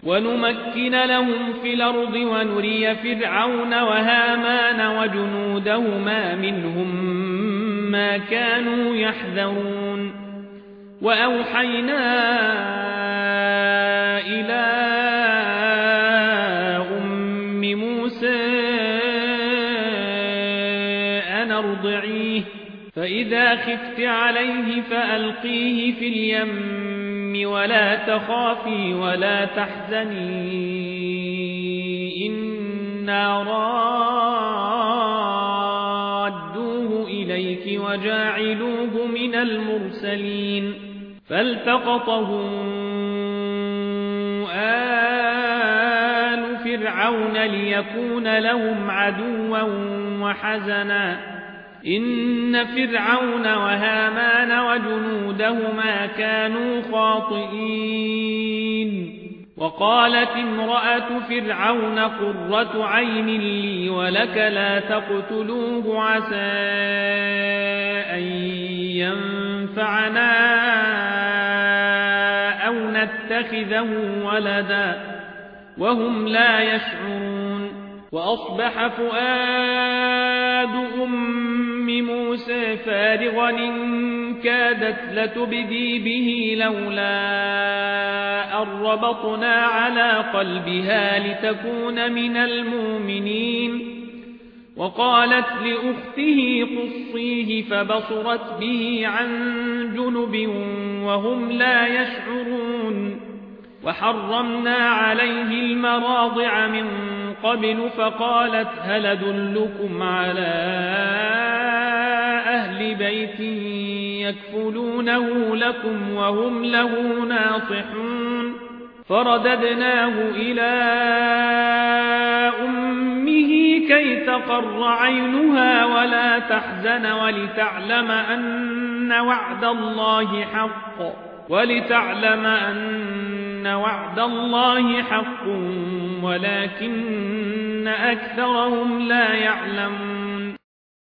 ونمكن لهم في الأرض ونري فرعون وهامان وجنودهما منهم ما كانوا يحذرون وأوحينا إلى أم موسى أن أرضعيه فإذا خفت عليه فألقيه في اليم ولا تخافي ولا تحزني إنا رادوه إليك وجاعلوه من المرسلين فالتقطه آل فرعون ليكون لهم عدوا وحزنا إن فرعون وهامان وجنودهما كانوا خاطئين وقالت امرأة فرعون قرة عين لي ولك لا تقتلوه عسى أن ينفعنا أو نتخذه ولدا وهم لا يشعرون وأصبح فؤاد أم موسى فارغا إن كادت لتبدي به لولا أن ربطنا على قلبها لتكون من المؤمنين وقالت لأخته قصيه فبصرت به عن جنب وهم لا يشعرون وحرمنا عليه المراضع من قبل فقالت هل أدلكم على أهل بيت يكفلونه لكم وهم له ناصحون فرددناه إلى أمه كي تقر عينها ولا تحزن ولتعلم أن وعد الله حق ولكن أكثرهم لا يعلمون